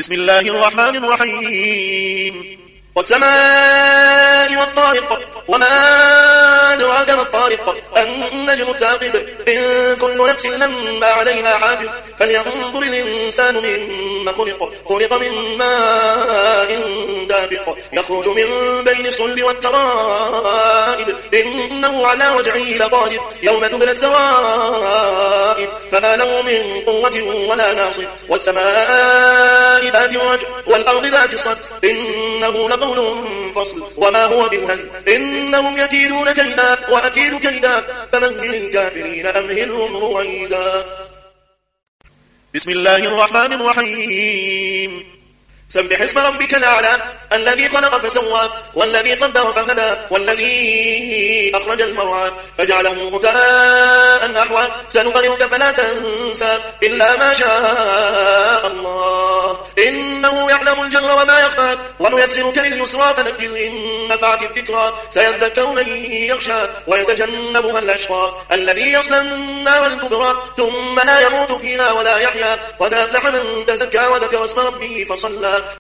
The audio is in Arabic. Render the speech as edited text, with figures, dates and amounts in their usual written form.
بسم الله الرحمن الرحيم والسماء والطارق وما أدراك ما الطارق النجم الثاقب إن كل نفس لما عليها حافظ فلينظر الإنسان مما خلق من ماء دافق يخرج من بين الصلب والترائب إنه على رجعه لقادر يوم تبلى السرائر فما له من قوة ولا ناصر والسماء ذات الرجع والأرض ذات الصدر إنه لقول فصل وما هو بالهزل إنهم يكيدون كيدا وأكيد كيدا فمهل الكافرين أمهلهم رويدا. بسم الله الرحمن الرحيم سبح اسم ربك الأعلى الذي خلق فسوى والذي قدر فهدى والذي أخرج المرعى فجعله غثاء نحوا سنقرئك فلا تنسى إلا ما شاء الله إنه يعلم الجهر وما يخفى ونيسرك لليسرى فذكر إن نفعت الذكرى سيذكر من يخشى ويتجنبها الأشقى الذي يصلى النار الكبرى ثم لا يموت فيها ولا يحيا قد أفلح من تزكى وذكر اسم ربه فصلى